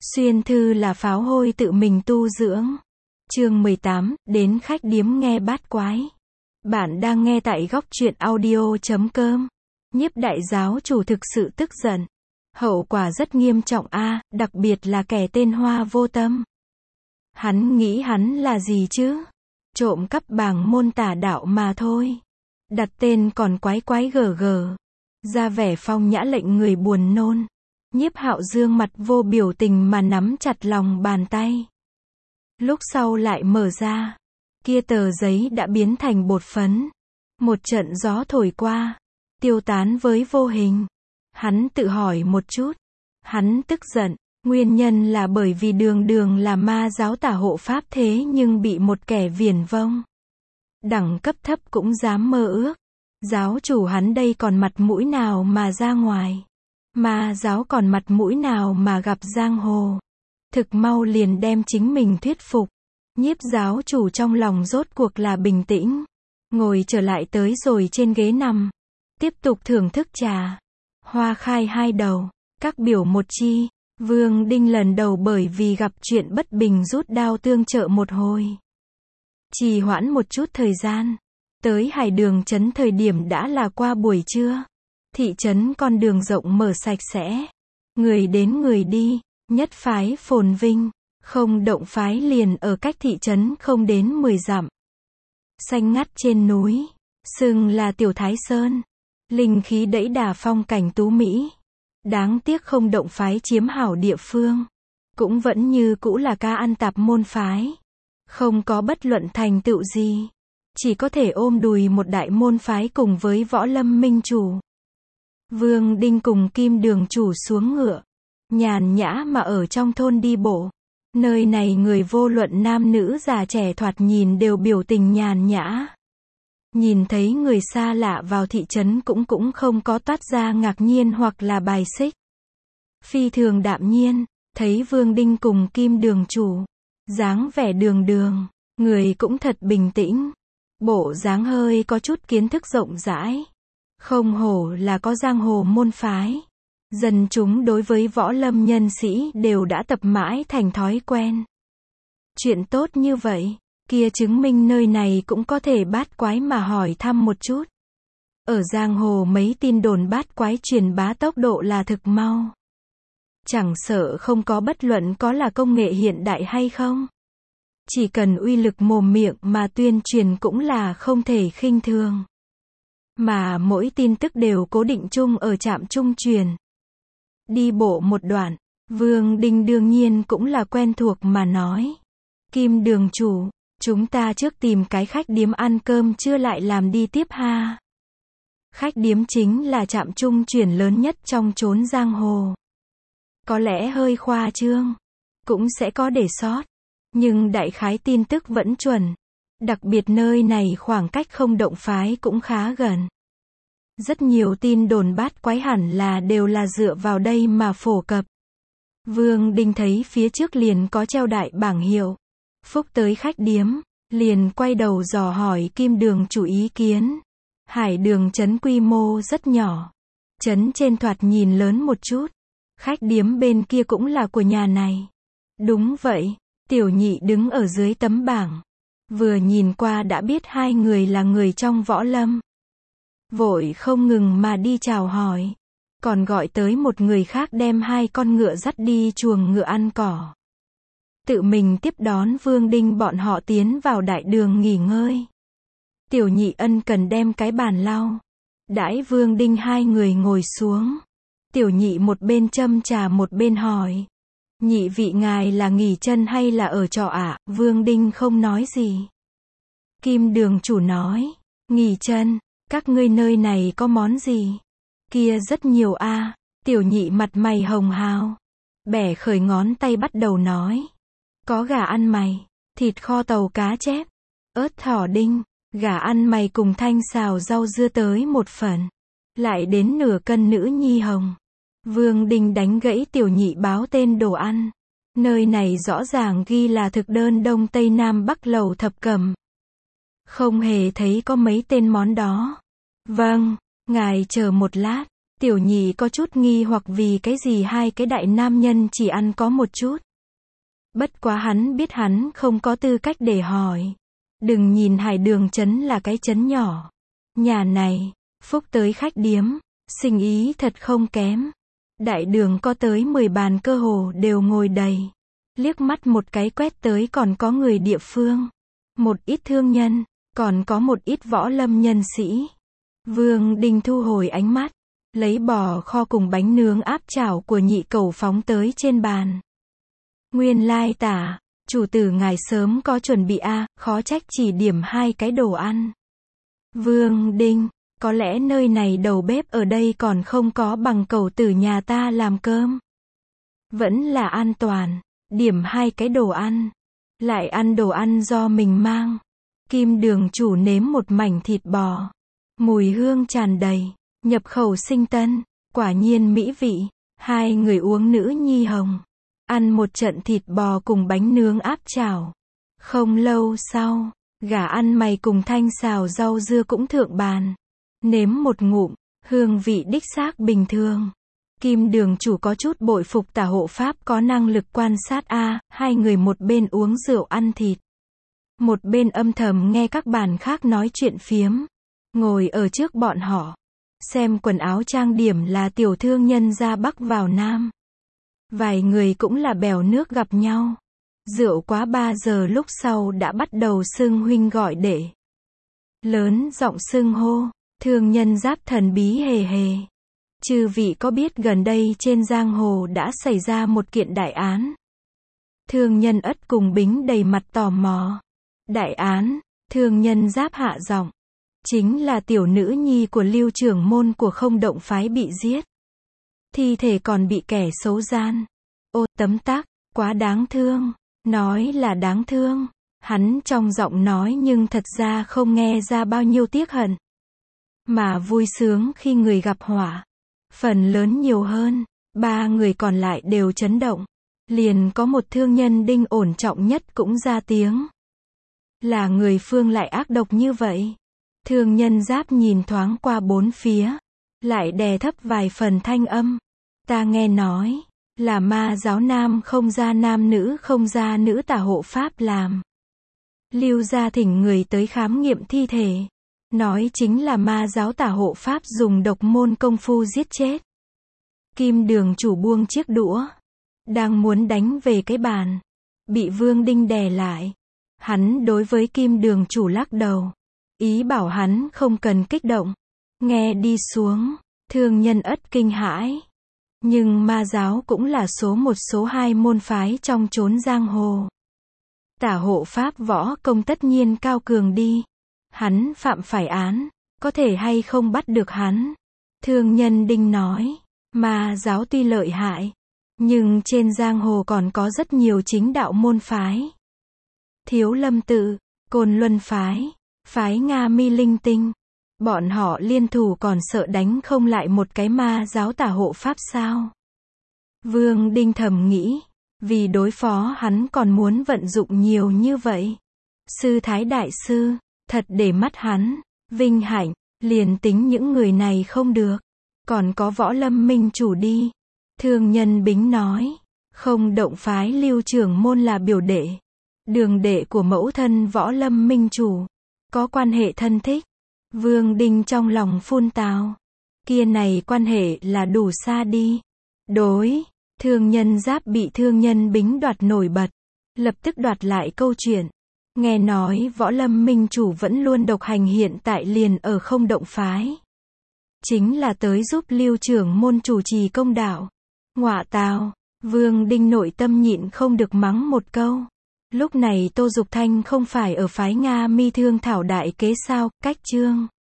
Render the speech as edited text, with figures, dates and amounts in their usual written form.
Xuyên thư là pháo hôi tự mình tu dưỡng. Chương 18, đến khách điếm nghe bát quái. Bạn đang nghe tại góc truyện audio.com. Nhiếp đại giáo chủ thực sự tức giận. Hậu quả rất nghiêm trọng đặc biệt là kẻ tên Hoa Vô Tâm. Hắn nghĩ hắn là gì chứ? Trộm cắp bảng môn tả đạo mà thôi. Đặt tên còn quái quái gở gở. Ra vẻ phong nhã lệnh người buồn nôn. Nhiếp Hạo Dương mặt vô biểu tình mà nắm chặt lòng bàn tay. Lúc sau lại mở ra. Kia tờ giấy đã biến thành bột phấn. Một trận gió thổi qua. Tiêu tán với vô hình. Hắn tự hỏi một chút. Hắn tức giận. Nguyên nhân là bởi vì đường là ma giáo tả hộ pháp thế nhưng bị một kẻ viển vông. Đẳng cấp thấp cũng dám mơ ước. Giáo chủ hắn đây còn mặt mũi nào mà ra ngoài. Ma giáo còn mặt mũi nào mà gặp giang hồ. Thực mau liền đem chính mình thuyết phục. Nhiếp giáo chủ trong lòng rốt cuộc là bình tĩnh. Ngồi trở lại tới rồi trên ghế nằm. Tiếp tục thưởng thức trà. Hoa khai hai đầu. Các biểu một chi. Vương Đinh lần đầu bởi vì gặp chuyện bất bình rút đao tương trợ một hồi. Trì hoãn một chút thời gian. Tới Hải Đường trấn thời điểm đã là qua buổi trưa. Thị trấn con đường rộng mở sạch sẽ. Người đến người đi, nhất phái phồn vinh. Không động phái liền ở cách thị trấn không đến 10 dặm. Xanh ngắt trên núi, xưng là Tiểu Thái Sơn. Linh khí đẫy đà phong cảnh tú mỹ. Đáng tiếc không động phái chiếm hảo địa phương. Cũng vẫn như cũ là ca ăn tạp môn phái. Không có bất luận thành tựu gì. Chỉ có thể ôm đùi một đại môn phái cùng với Võ Lâm Minh chủ. Vương Đinh cùng Kim Đường chủ xuống ngựa. Nhàn nhã mà ở trong thôn đi bộ. Nơi này người vô luận nam nữ già trẻ thoạt nhìn đều biểu tình nhàn nhã. Nhìn thấy người xa lạ vào thị trấn cũng không có toát ra ngạc nhiên hoặc là bài xích. Phi thường đạm nhiên, thấy Vương Đinh cùng Kim Đường chủ. Dáng vẻ đường, người cũng thật bình tĩnh. Bộ dáng hơi có chút kiến thức rộng rãi. Không hổ là có giang hồ môn phái. Dân chúng đối với võ lâm nhân sĩ đều đã tập mãi thành thói quen. Chuyện tốt như vậy, kia chứng minh nơi này cũng có thể bát quái mà hỏi thăm một chút. Ở giang hồ mấy tin đồn bát quái truyền bá tốc độ là thực mau. Chẳng sợ không có bất luận có là công nghệ hiện đại hay không. Chỉ cần uy lực mồm miệng mà tuyên truyền cũng là không thể khinh thường. Mà mỗi tin tức đều cố định chung ở trạm trung truyền. Đi bộ một đoạn, Vương Đinh đương nhiên cũng là quen thuộc mà nói. Kim Đường chủ, chúng ta trước tìm cái khách điếm ăn cơm trưa lại làm đi tiếp ha. Khách điếm chính là trạm trung chuyển lớn nhất trong chốn giang hồ. Có lẽ hơi khoa trương, cũng sẽ có để sót. Nhưng đại khái tin tức vẫn chuẩn. Đặc biệt nơi này khoảng cách không động phái cũng khá gần. Rất nhiều tin đồn bát quái hẳn là đều là dựa vào đây mà phổ cập. Vương Đinh thấy phía trước liền có treo đại bảng hiệu. Phúc tới khách điếm, liền quay đầu dò hỏi Kim Đường chủ ý kiến. Hải Đường trấn quy mô rất nhỏ. Trấn trên thoạt nhìn lớn một chút. Khách điếm bên kia cũng là của nhà này. Đúng vậy, Tiểu Nhị đứng ở dưới tấm bảng. Vừa nhìn qua đã biết hai người là người trong võ lâm. Vội không ngừng mà đi chào hỏi. Còn gọi tới một người khác đem hai con ngựa dắt đi chuồng ngựa ăn cỏ. Tự mình tiếp đón Vương Đinh bọn họ tiến vào đại đường nghỉ ngơi. Tiểu Nhị ân cần đem cái bàn lau. Đãi Vương Đinh hai người ngồi xuống. Tiểu Nhị một bên châm trà một bên hỏi. Nhị vị ngài là nghỉ chân hay là ở trọ ạ? Vương Đinh không nói gì. Kim Đường chủ nói. Nghỉ chân, các ngươi nơi này có món gì? Kia rất nhiều Tiểu Nhị mặt mày hồng hào. Bẻ khởi ngón tay bắt đầu nói. Có gà ăn mày, thịt kho tàu cá chép, ớt thỏ đinh, gà ăn mày cùng thanh xào rau dưa tới một phần. Lại đến nửa cân nữ nhi hồng. Vương Đinh đánh gãy Tiểu Nhị báo tên đồ ăn. Nơi này rõ ràng ghi là thực đơn Đông Tây Nam Bắc lầu thập cẩm. Không hề thấy có mấy tên món đó. Vâng, ngài chờ một lát. Tiểu nhị có chút nghi hoặc vì cái gì hai cái đại nam nhân chỉ ăn có một chút. Bất quá hắn biết hắn không có tư cách để hỏi. Đừng nhìn Hải Đường trấn là cái trấn nhỏ. Nhà này, phúc tới khách điếm, sinh ý thật không kém. Đại đường có tới 10 bàn cơ hồ đều ngồi đầy. Liếc mắt một cái quét tới còn có người địa phương. Một ít thương nhân, còn có một ít võ lâm nhân sĩ. Vương Đình thu hồi ánh mắt, lấy bò kho cùng bánh nướng áp chảo của nhị cẩu phóng tới trên bàn. Nguyên lai tả, chủ tử ngài sớm có chuẩn bị khó trách chỉ điểm hai cái đồ ăn. Vương Đình, có lẽ nơi này đầu bếp ở đây còn không có bằng cẩu tử nhà ta làm cơm. Vẫn là an toàn, điểm hai cái đồ ăn. Lại ăn đồ ăn do mình mang. Kim Đường chủ nếm một mảnh thịt bò. Mùi hương tràn đầy, nhập khẩu sinh tân, quả nhiên mỹ vị. Hai người uống nữ nhi hồng. Ăn một trận thịt bò cùng bánh nướng áp chảo. Không lâu sau, gà ăn mày cùng thanh xào rau dưa cũng thượng bàn. Nếm một ngụm, hương vị đích xác bình thường. Kim Đường chủ có chút bội phục Tả hộ pháp có năng lực quan sát hai người một bên uống rượu ăn thịt. Một bên âm thầm nghe các bàn khác nói chuyện phiếm. Ngồi ở trước bọn họ. Xem quần áo trang điểm là tiểu thương nhân ra Bắc vào Nam. Vài người cũng là bèo nước gặp nhau. Rượu quá 3 giờ lúc sau đã bắt đầu xưng huynh gọi đệ. Lớn giọng xưng hô, thương nhân Giáp thần bí hề hề. Chư vị có biết gần đây trên giang hồ đã xảy ra một kiện đại án? Thương nhân Ất cùng Bính đầy mặt tò mò. Đại án, thương nhân Giáp hạ giọng. Chính là tiểu nữ nhi của Lưu trưởng môn của Không Động phái bị giết. Thi thể còn bị kẻ xấu gian. Ô tấm tắc, quá đáng thương. Nói là đáng thương. Hắn trong giọng nói nhưng thật ra không nghe ra bao nhiêu tiếc hận. Mà vui sướng khi người gặp họa. Phần lớn nhiều hơn. 3 người còn lại đều chấn động. Liền có một thương nhân Đinh ổn trọng nhất cũng ra tiếng. Là người phương lại ác độc như vậy. Thương nhân Giáp nhìn thoáng qua bốn phía. Lại đè thấp vài phần thanh âm. Ta nghe nói. Là ma giáo nam không ra nam nữ không ra nữ Tả hộ pháp làm. Lưu gia thỉnh người tới khám nghiệm thi thể. Nói chính là ma giáo Tả hộ pháp dùng độc môn công phu giết chết. Kim Đường chủ buông chiếc đũa. Đang muốn đánh về cái bàn. Bị Vương Đinh đè lại. Hắn đối với Kim Đường chủ lắc đầu. Ý bảo hắn không cần kích động. Nghe đi xuống. Thương nhân Ất kinh hãi. Nhưng ma giáo cũng là số 1 số 2 môn phái trong chốn giang hồ. Tả hộ pháp võ công tất nhiên cao cường đi. Hắn phạm phải án. Có thể hay không bắt được hắn. Thương nhân Đinh nói. Ma giáo tuy lợi hại. Nhưng trên giang hồ còn có rất nhiều chính đạo môn phái. Thiếu Lâm tự, Côn Luân phái, phái Nga Mi linh tinh. Bọn họ liên thủ còn sợ đánh không lại một cái ma giáo Tả hộ pháp sao? Vương Đinh thầm nghĩ. Vì đối phó hắn còn muốn vận dụng nhiều như vậy. Sư Thái Đại Sư, thật để mắt hắn. Vinh hạnh, liền tính những người này không được. Còn có Võ Lâm Minh chủ đi. Thương nhân Bính nói. Không Động phái Lưu trưởng môn là biểu đệ. Đường đệ của mẫu thân Võ Lâm Minh chủ. Có quan hệ thân thích. Vương Đinh trong lòng phun tào. Kia này quan hệ là đủ xa đi. Đối. Thương nhân Giáp bị thương nhân Bính đoạt nổi bật. Lập tức đoạt lại câu chuyện. Nghe nói Võ Lâm Minh chủ vẫn luôn độc hành hiện tại liền ở Không Động phái. Chính là tới giúp Lưu trưởng môn chủ trì công đạo. Ngọa tào. Vương Đinh nội tâm nhịn không được mắng một câu. Lúc này Tô Dục Thanh không phải ở phái Nga Mi thương thảo đại kế sao? Cách chương